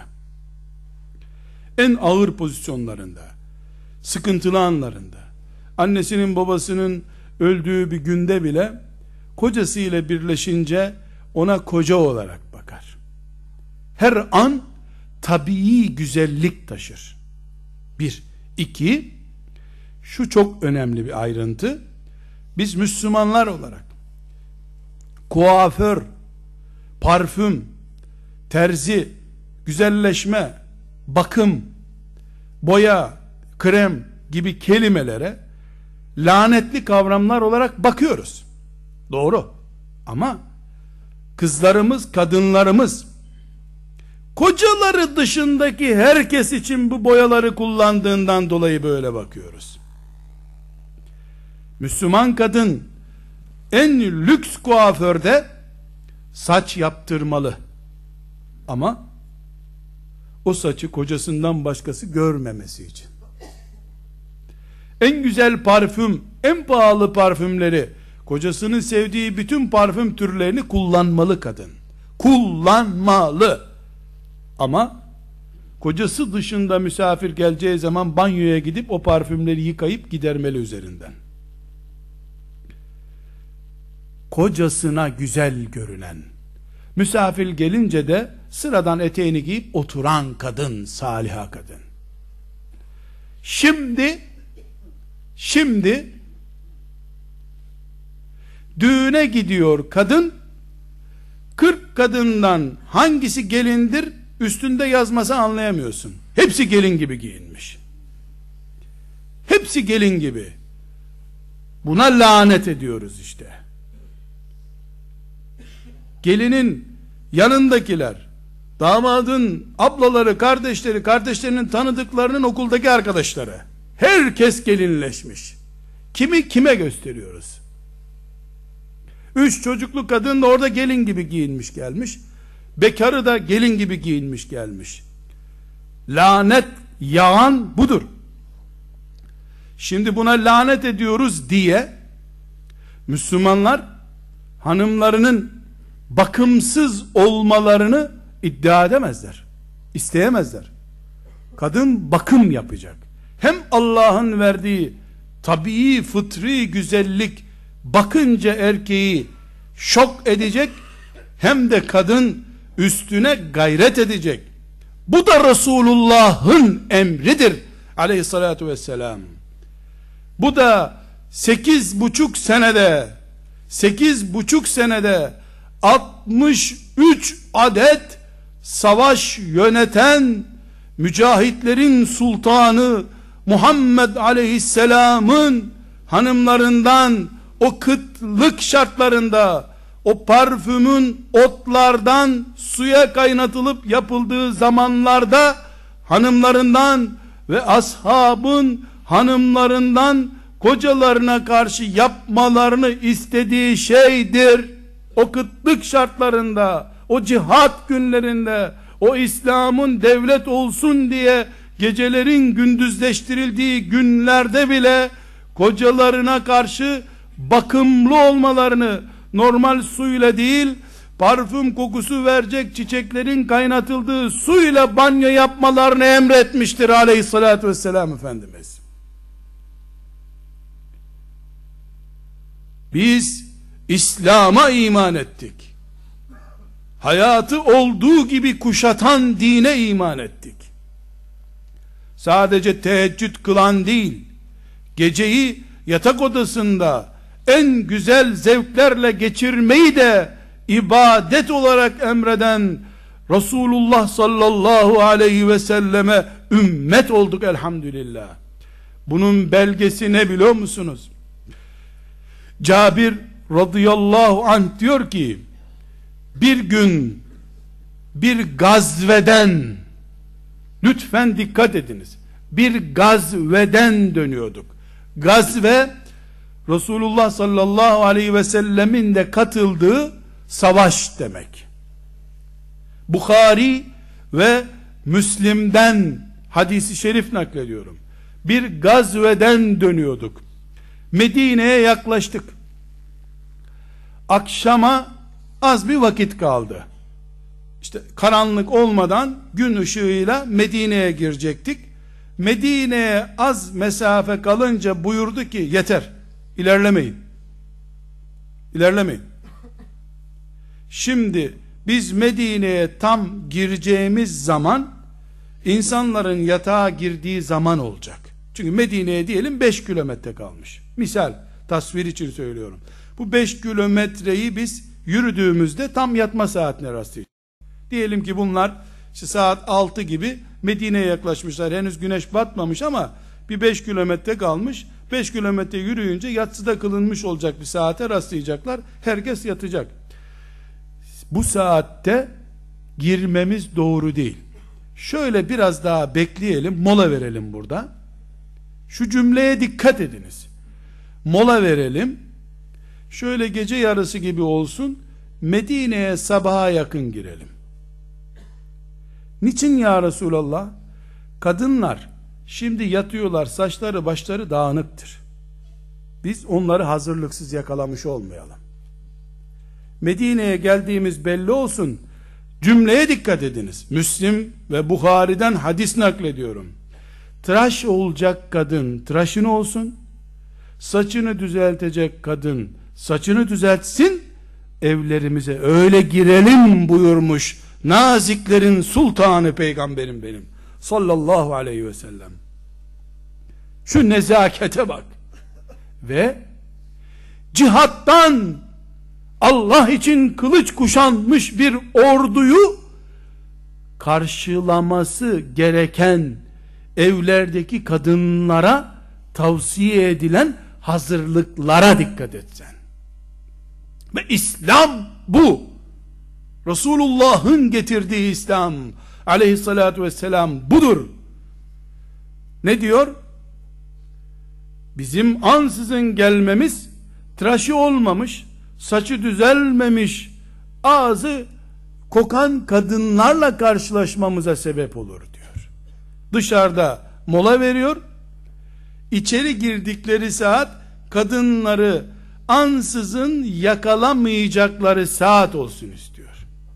En ağır pozisyonlarında, sıkıntılı anlarında, annesinin babasının öldüğü bir günde bile kocasıyla birleşince ona koca olarak bakar. Her an tabii güzellik taşır. Bir. İki, şu çok önemli bir ayrıntı. Biz Müslümanlar olarak kuaför, parfüm, terzi, güzelleşme, bakım, boya, krem gibi kelimelere lanetli kavramlar olarak bakıyoruz. Doğru. Ama kızlarımız, kadınlarımız kocaları dışındaki herkes için bu boyaları kullandığından dolayı böyle bakıyoruz. Müslüman kadın en lüks kuaförde saç yaptırmalı. Ama o saçı kocasından başkası görmemesi için. En güzel parfüm, en pahalı parfümleri, kocasının sevdiği bütün parfüm türlerini kullanmalı kadın. Kullanmalı. Ama kocası dışında misafir geleceği zaman banyoya gidip o parfümleri yıkayıp gidermeli üzerinden. Kocasına güzel görünen, misafir gelince de sıradan eteğini giyip oturan kadın, saliha kadın. Şimdi şimdi düğüne gidiyor kadın, kırk kadından hangisi gelindir üstünde yazmasa anlayamıyorsun. Hepsi gelin gibi giyinmiş. Hepsi gelin gibi. Buna lanet ediyoruz işte. Gelinin yanındakiler, damadın ablaları, kardeşleri, kardeşlerinin tanıdıklarının okuldaki arkadaşları, herkes gelinleşmiş. Kimi kime gösteriyoruz? Üç çocuklu kadın da orada gelin gibi giyinmiş gelmiş. Bekarı da gelin gibi giyinmiş gelmiş. lanet yağan budur. Şimdi buna lanet ediyoruz diye Müslümanlar hanımlarının bakımsız olmalarını iddia edemezler. İsteyemezler. Kadın bakım yapacak. Hem Allah'ın verdiği tabii fıtri güzellik bakınca erkeği şok edecek, hem de kadın üstüne gayret edecek. Bu da Resulullah'ın emridir aleyhissalatu vesselam. Bu da sekiz buçuk senede sekiz buçuk senede altmış üç adet savaş yöneten mücahitlerin sultanı Muhammed aleyhisselamın hanımlarından o kıtlık şartlarında o parfümün otlardan suya kaynatılıp yapıldığı zamanlarda hanımlarından ve ashabın hanımlarından kocalarına karşı yapmalarını istediği şeydir. O kıtlık şartlarında, o cihat günlerinde, o İslam'ın devlet olsun diye gecelerin gündüzleştirildiği günlerde bile kocalarına karşı bakımlı olmalarını, normal suyla değil, parfüm kokusu verecek çiçeklerin kaynatıldığı suyla banyo yapmalarını emretmiştir aleyhissalatü vesselam Efendimiz. Biz İslam'a iman ettik. Hayatı olduğu gibi kuşatan dine iman ettik. Sadece teheccüd kılan değil, geceyi yatak odasında en güzel zevklerle geçirmeyi de ibadet olarak emreden Resulullah sallallahu aleyhi ve selleme ümmet olduk elhamdülillah. Bunun belgesi ne biliyor musunuz? Cabir radıyallahu anh diyor ki, bir gün bir gazveden, lütfen dikkat ediniz, bir gazveden dönüyorduk. Gazve, Resulullah sallallahu aleyhi ve sellemin de katıldığı savaş demek. Bukhari ve Müslim'den hadisi şerif naklediyorum. Bir gazveden dönüyorduk. Medine'ye yaklaştık. Akşama az bir vakit kaldı. İşte karanlık olmadan gün ışığıyla Medine'ye girecektik. Medine'ye az mesafe kalınca buyurdu ki yeter, ilerlemeyin. İlerlemeyin. Şimdi biz Medine'ye tam gireceğimiz zaman insanların yatağa girdiği zaman olacak. Çünkü Medine'ye diyelim beş kilometre kalmış. Misal, tasvir için söylüyorum. Bu beş kilometreyi biz yürüdüğümüzde tam yatma saatine rastlayacağız. Diyelim ki bunlar işte saat altı gibi Medine'ye yaklaşmışlar. Henüz güneş batmamış ama bir beş kilometre kalmış. beş kilometre yürüyünce yatsıda kılınmış olacak bir saate rastlayacaklar. Herkes yatacak. Bu saatte girmemiz doğru değil. Şöyle biraz daha bekleyelim, mola verelim burada. Şu cümleye dikkat ediniz. Mola verelim. Şöyle gece yarısı gibi olsun. Medine'ye sabaha yakın girelim. Niçin ya Resulallah? Kadınlar şimdi yatıyorlar, saçları başları dağınıktır. Biz onları hazırlıksız yakalamış olmayalım. Medine'ye geldiğimiz belli olsun. Cümleye dikkat ediniz. Müslim ve Bukhari'den hadis naklediyorum. Tıraş olacak kadın tıraşını olsun, saçını düzeltecek kadın saçını düzeltsin, evlerimize öyle girelim buyurmuş naziklerin sultanı peygamberim benim sallallahu aleyhi ve sellem. Şu nezakete bak. Ve cihattan Allah için kılıç kuşanmış bir orduyu karşılaması gereken evlerdeki kadınlara tavsiye edilen hazırlıklara dikkat etsen. Ve İslam bu. Resulullah'ın getirdiği İslam aleyhissalatü vesselam budur. Ne diyor? Bizim ansızın gelmemiz, tıraşı olmamış, saçı düzelmemiş, ağzı kokan kadınlarla karşılaşmamıza sebep olur diyor. dışarıda mola veriyor. İçeri girdikleri saat kadınları ansızın yakalamayacakları saat olsun istiyor.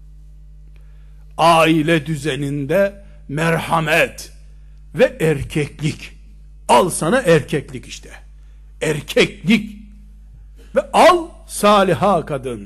Aile düzeninde merhamet ve erkeklik. Al sana erkeklik işte. Erkeklik. Ve al saliha kadın.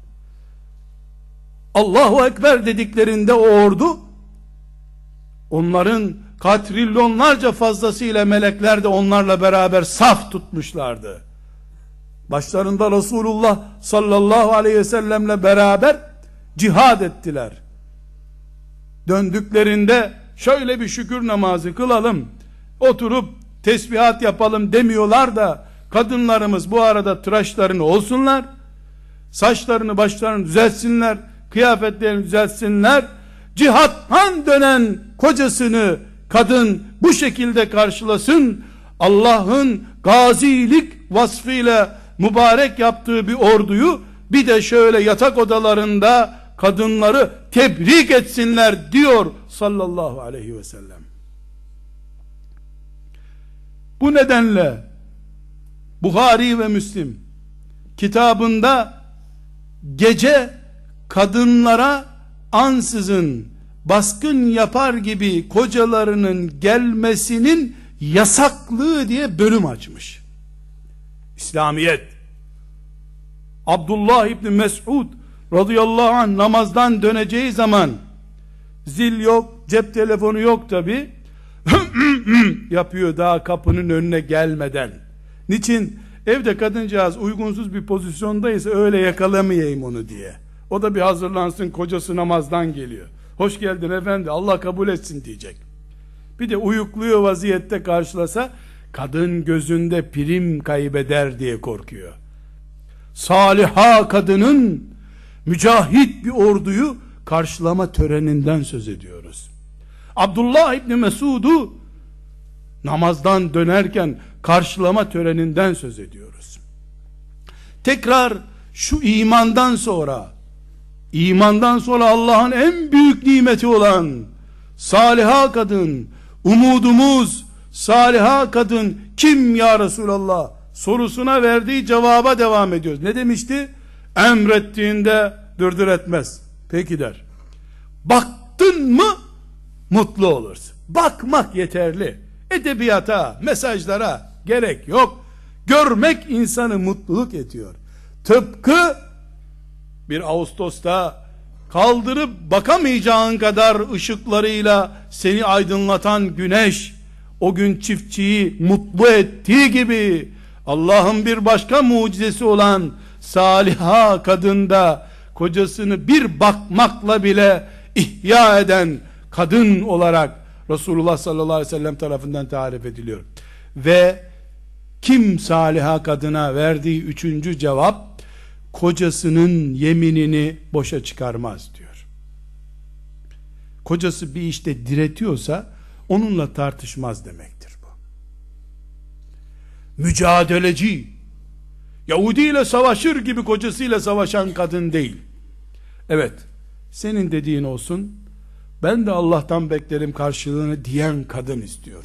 Allahu Ekber dediklerinde o ordu, onların katrilyonlarca fazlasıyla melekler de onlarla beraber saf tutmuşlardı. Başlarında Resulullah sallallahu aleyhi ve sellemle beraber cihad ettiler. Döndüklerinde şöyle bir şükür namazı kılalım, oturup tesbihat yapalım demiyorlar da, kadınlarımız bu arada tıraşlarını olsunlar, saçlarını başlarını düzeltsinler, kıyafetlerini düzeltsinler. Cihattan dönen kocasını kadın bu şekilde karşılasın. Allah'ın gazilik vasfıyla mübarek yaptığı bir orduyu bir de şöyle yatak odalarında kadınları tebrik etsinler diyor sallallahu aleyhi ve sellem. Bu nedenle Buhari ve Müslim kitabında gece kadınlara ansızın baskın yapar gibi kocalarının gelmesinin yasaklığı diye bölüm açmış. İslamiyet. Abdullah İbni Mes'ud radıyallahu anh namazdan döneceği zaman, zil yok, cep telefonu yok tabi, yapıyor daha kapının önüne gelmeden. Niçin? Evde kadıncağız uygunsuz bir pozisyondaysa öyle yakalamayayım onu diye. O da bir hazırlansın, kocası namazdan geliyor. Hoş geldin efendi, Allah kabul etsin diyecek. Bir de uyukluyor vaziyette karşılasa, kadın gözünde prim kaybeder diye korkuyor. Saliha kadının mücahit bir orduyu karşılama töreninden söz ediyoruz. Abdullah İbni Mesud'u namazdan dönerken karşılama töreninden söz ediyoruz. Tekrar şu imandan sonra, imandan sonra Allah'ın en büyük nimeti olan saliha kadın, umudumuz saliha kadın kim ya Resulallah sorusuna verdiği cevaba devam ediyoruz. Ne demişti? Emrettiğinde dırdır etmez. Peki der. Baktın mı mutlu olursun. Bakmak yeterli. Edebiyata, mesajlara gerek yok. Görmek insanı mutluluk ediyor. Tıpkı bir Ağustos'ta kaldırıp bakamayacağın kadar ışıklarıyla seni aydınlatan güneş o gün çiftçiyi mutlu ettiği gibi, Allah'ın bir başka mucizesi olan saliha kadında kocasını bir bakmakla bile ihya eden kadın olarak Resulullah sallallahu aleyhi ve sellem tarafından tarif ediliyor. Ve kim saliha kadına verdiği üçüncü cevap, kocasının yeminini boşa çıkarmaz diyor. Kocası bir işte diretiyorsa onunla tartışmaz demektir bu. Mücadeleci, Yahudi ile savaşır gibi kocasıyla savaşan kadın değil. Evet, senin dediğin olsun, ben de Allah'tan beklerim karşılığını diyen kadın istiyor.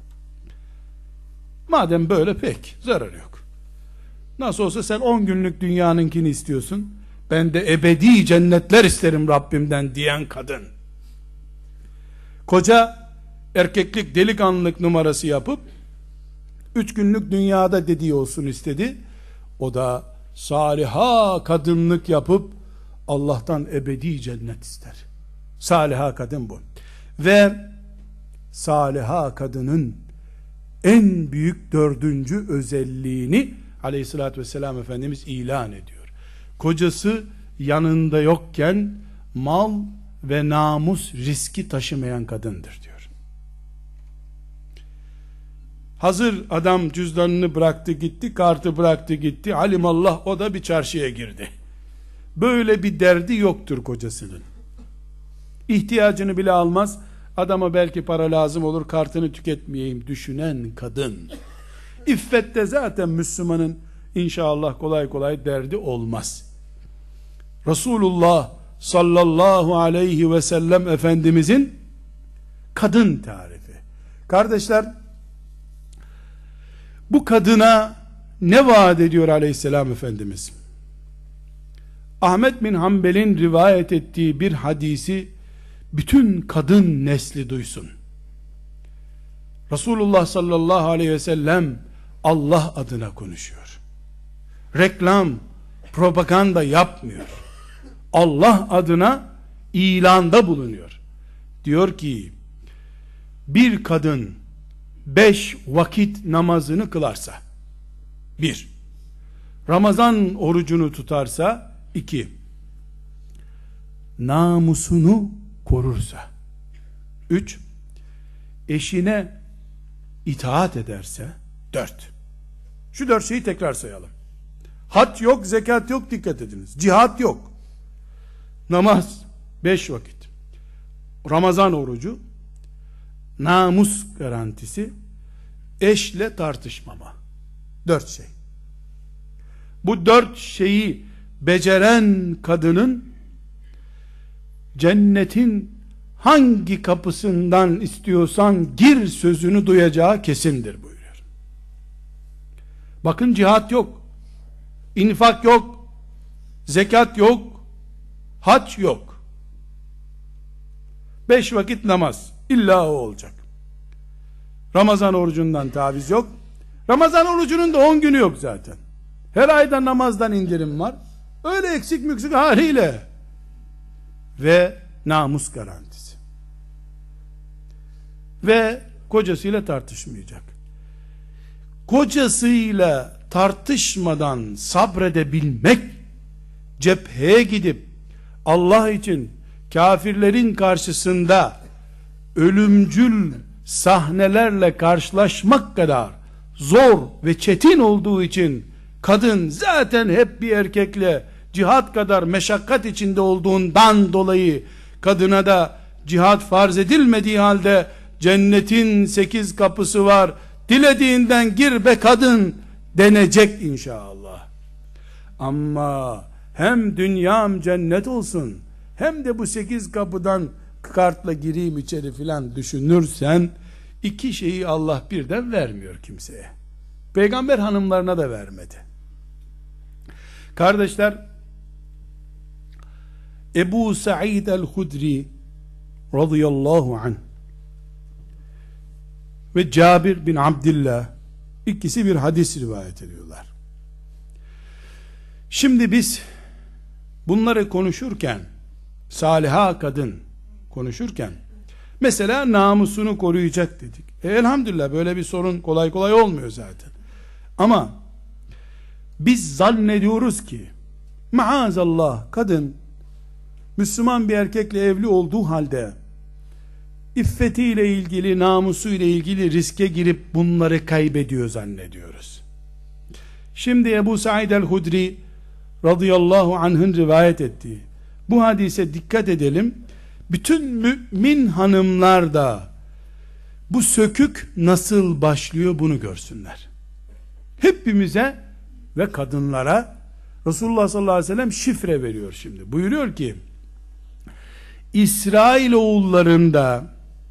Madem böyle pek zararı yok. Nasıl olsa sen on günlük dünyanınkini istiyorsun, ben de ebedi cennetler isterim Rabbimden diyen kadın. Koca erkeklik, delikanlılık numarası yapıp üç günlük dünyada dediği olsun istedi. O da saliha kadınlık yapıp Allah'tan ebedi cennet ister. Saliha kadın bu. Ve saliha kadının en büyük dördüncü özelliğini aleyhissalatü vesselam Efendimiz ilan ediyor. Kocası yanında yokken mal ve namus riski taşımayan kadındır diyor. Hazır adam cüzdanını bıraktı gitti, kartı bıraktı gitti, alimallah o da bir çarşıya girdi. Böyle bir derdi yoktur kocasının. İhtiyacını bile almaz. Adama belki para lazım olur, kartını tüketmeyeyim düşünen kadın. İffette zaten Müslümanın inşallah kolay kolay derdi olmaz. Resulullah sallallahu aleyhi ve sellem Efendimizin kadın tarifi. Kardeşler, bu kadına ne vaat ediyor aleyhisselam Efendimiz? Ahmet bin Hanbel'in rivayet ettiği bir hadisi bütün kadın nesli duysun. Resulullah sallallahu aleyhi ve sellem Allah adına konuşuyor. Reklam, propaganda yapmıyor. Allah adına ilanda bulunuyor. Diyor ki, bir kadın beş vakit namazını kılarsa, bir, Ramazan orucunu tutarsa, iki, namusunu korursa, üç, eşine itaat ederse, dört. Şu dört şeyi tekrar sayalım. Hac yok, zekat yok, dikkat ediniz. Cihat yok. Namaz, beş vakit. Ramazan orucu, namus garantisi, eşle tartışmama. Dört şey. Bu dört şeyi beceren kadının cennetin hangi kapısından istiyorsan gir sözünü duyacağı kesindir buyuruyor. Bakın, cihat yok, infak yok, zekat yok, hac yok. Beş vakit namaz, illa o olacak. Ramazan orucundan taviz yok. Ramazan orucunun da on günü yok zaten. Her ayda namazdan indirim var. Öyle eksik müksik haliyle. Ve namus garantisi. Ve kocasıyla tartışmayacak. Kocasıyla tartışmadan sabredebilmek, cepheye gidip Allah için kafirlerin karşısında ölümcül sahnelerle karşılaşmak kadar zor ve çetin olduğu için, kadın zaten hep bir erkekle cihat kadar meşakkat içinde olduğundan dolayı kadına da cihat farz edilmediği halde cennetin sekiz kapısı var, dilediğinden gir be kadın denecek inşallah. Ama hem dünyam cennet olsun, hem de bu sekiz kapıdan kartla gireyim içeri filan düşünürsen, iki şeyi Allah birden vermiyor kimseye. Peygamber hanımlarına da vermedi. Kardeşler, Ebu Sa'id el-Hudri radıyallahu anh ve Cabir bin Abdillah, ikisi bir hadis rivayet ediyorlar. Şimdi biz bunları konuşurken, saliha kadın konuşurken, mesela namusunu koruyacak dedik. E, elhamdülillah böyle bir sorun kolay kolay olmuyor zaten. Ama biz zannediyoruz ki maazallah kadın Müslüman bir erkekle evli olduğu halde iffetiyle ilgili, namusuyla ilgili riske girip bunları kaybediyor zannediyoruz. Şimdi Ebu Sa'id el-Hudri radıyallahu anh'ın rivayet ettiği bu hadise dikkat edelim. Bütün mümin hanımlar da bu sökük nasıl başlıyor bunu görsünler. Hepimize ve kadınlara Resulullah sallallahu aleyhi ve sellem şifre veriyor şimdi. Buyuruyor ki, İsrail oğullarında,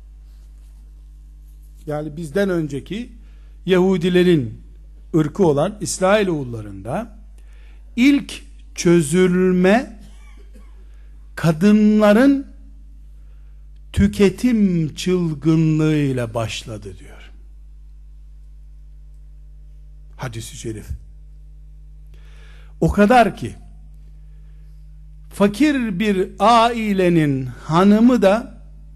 yani bizden önceki Yahudilerin ırkı olan İsrail oğullarında ilk çözülme kadınların tüketim çılgınlığıyla başladı diyor. Hadis-i şerif. O kadar ki fakir bir ailenin hanımı da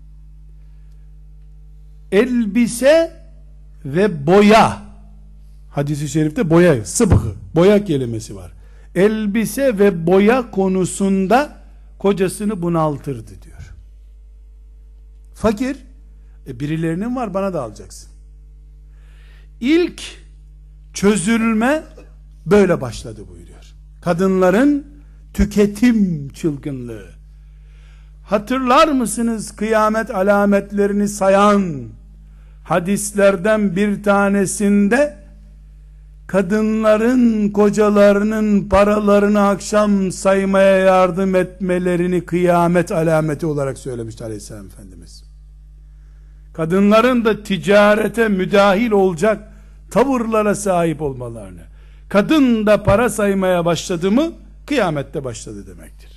elbise ve boya, hadis-i şerifte boya, sıbgı, boya kelimesi var. Elbise ve boya konusunda kocasını bunaltırdı diyor. Fakir, e birilerinin var, bana da alacaksın. İlk çözülme böyle başladı buyuruyor. Kadınların tüketim çılgınlığı. Hatırlar mısınız kıyamet alametlerini sayan hadislerden bir tanesinde kadınların kocalarının paralarını akşam saymaya yardım etmelerini kıyamet alameti olarak söylemişti Aleyhisselam Efendimiz. kadınların da ticarete müdahil olacak tavırlara sahip olmalarını, kadın da para saymaya başladı mı kıyamette başladı demektir.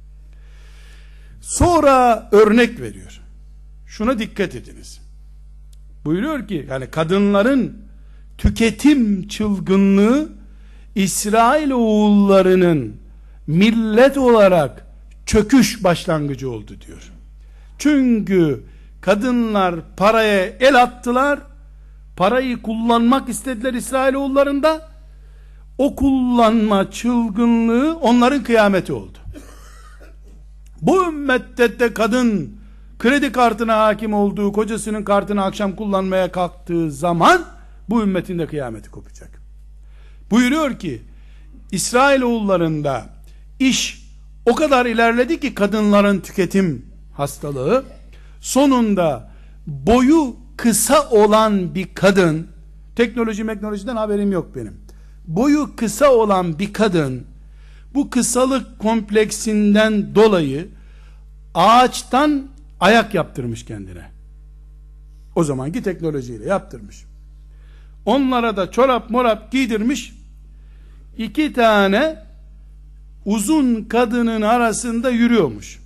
Sonra örnek veriyor. Şuna dikkat ediniz. Buyuruyor ki yani kadınların tüketim çılgınlığı İsrail oğullarının millet olarak çöküş başlangıcı oldu diyor. Çünkü kadınlar paraya el attılar, parayı kullanmak istediler İsrailoğullarında, o kullanma çılgınlığı onların kıyameti oldu. Bu ümmette de kadın kredi kartına hakim olduğu, kocasının kartını akşam kullanmaya kalktığı zaman bu ümmetin de kıyameti kopacak. Buyuruyor ki İsrailoğullarında iş o kadar ilerledi ki kadınların tüketim hastalığı, sonunda boyu kısa olan bir kadın, teknoloji teknolojiden haberim yok benim, boyu kısa olan bir kadın bu kısalık kompleksinden dolayı ağaçtan ayak yaptırmış kendine. O zamanki teknolojiyle yaptırmış. Onlara da çorap morap giydirmiş. İki tane uzun kadının arasında yürüyormuş.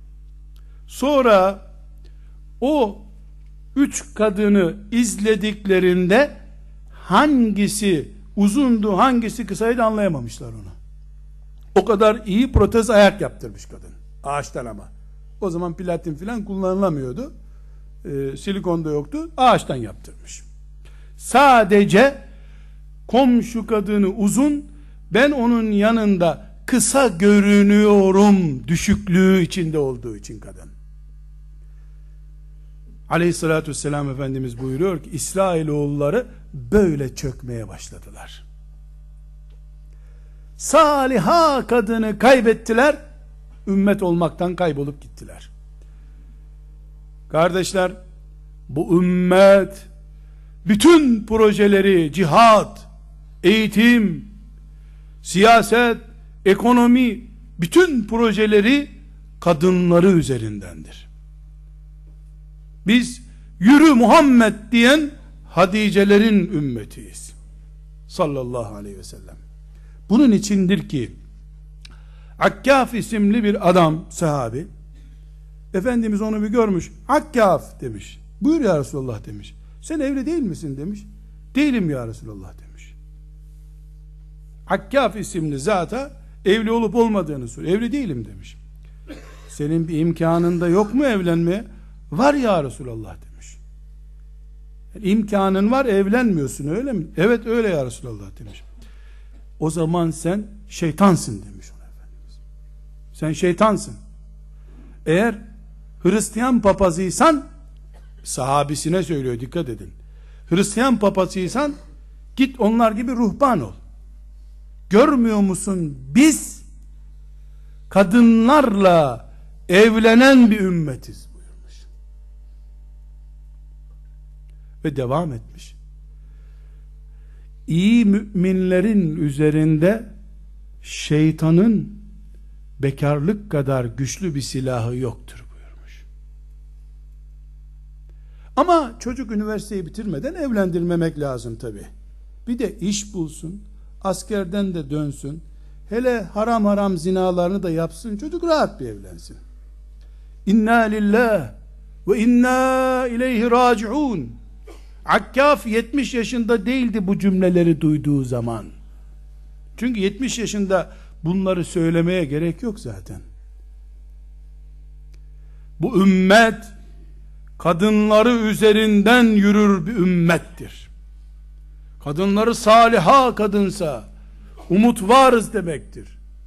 Sonra o üç kadını izlediklerinde hangisi uzundu hangisi kısaydı anlayamamışlar onu. O kadar iyi protez ayak yaptırmış kadın. Ağaçtan ama. O zaman platin filan kullanılamıyordu. Ee, silikon da yoktu. Ağaçtan yaptırmış. Sadece komşu kadını uzun, ben onun yanında kısa görünüyorum düşüklüğü içinde olduğu için kadın. Aleyhissalatü vesselam Efendimiz buyuruyor ki İsrailoğulları böyle çökmeye başladılar. Saliha kadını kaybettiler, ümmet olmaktan kaybolup gittiler. Kardeşler, bu ümmet bütün projeleri, cihat, eğitim, siyaset, ekonomi, bütün projeleri kadınları üzerindendir. Biz yürü Muhammed diyen Hadicelerin ümmetiyiz. Sallallahu aleyhi ve sellem. Bunun içindir ki Akkaf isimli bir adam, sahabi, Efendimiz onu bir görmüş, Akkaf demiş, buyur ya Resulullah demiş, sen evli değil misin demiş, değilim ya Resulullah demiş. Akkaf isimli zata evli olup olmadığını soruyor, evli değilim demiş. Senin bir imkanın da yok mu evlenmeye? Var ya Resulullah demiş. Yani imkanın var, evlenmiyorsun öyle mi? Evet öyle ya Resulullah demiş. O zaman sen şeytansın demiş ona Efendimiz. Sen şeytansın. Eğer Hristiyan papazıysan, sahabisine söylüyor, dikkat edin. Hristiyan papazıysan git onlar gibi ruhban ol. Görmüyor musun biz kadınlarla evlenen bir ümmetiz buyurmuş. Ve devam etmiş. İyi müminlerin üzerinde şeytanın bekarlık kadar güçlü bir silahı yoktur buyurmuş. Ama çocuk üniversiteyi bitirmeden evlendirmemek lazım tabi. Bir de iş bulsun, askerden de dönsün, hele haram haram zinalarını da yapsın, çocuk rahat bir evlensin. İnna lillah ve inna ileyhi raciun. Akkaf yetmiş yaşında değildi bu cümleleri duyduğu zaman. Çünkü yetmiş yaşında bunları söylemeye gerek yok zaten. Bu ümmet kadınları üzerinden yürür bir ümmettir. Kadınları saliha kadınsa umut varız demektir.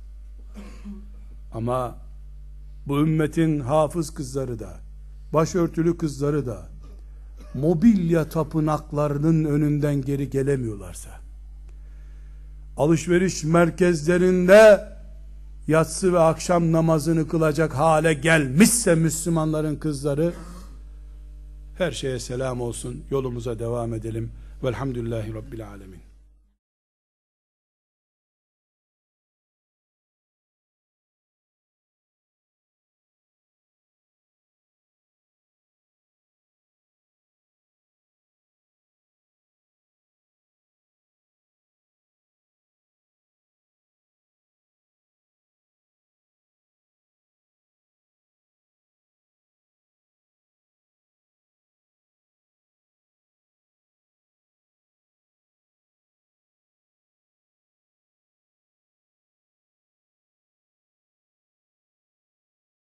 Ama bu ümmetin hafız kızları da, başörtülü kızları da mobilya tapınaklarının önünden geri gelemiyorlarsa, alışveriş merkezlerinde yatsı ve akşam namazını kılacak hale gelmişse Müslümanların kızları, her şeye selam olsun, yolumuza devam edelim. Velhamdülillahi Rabbil alemin.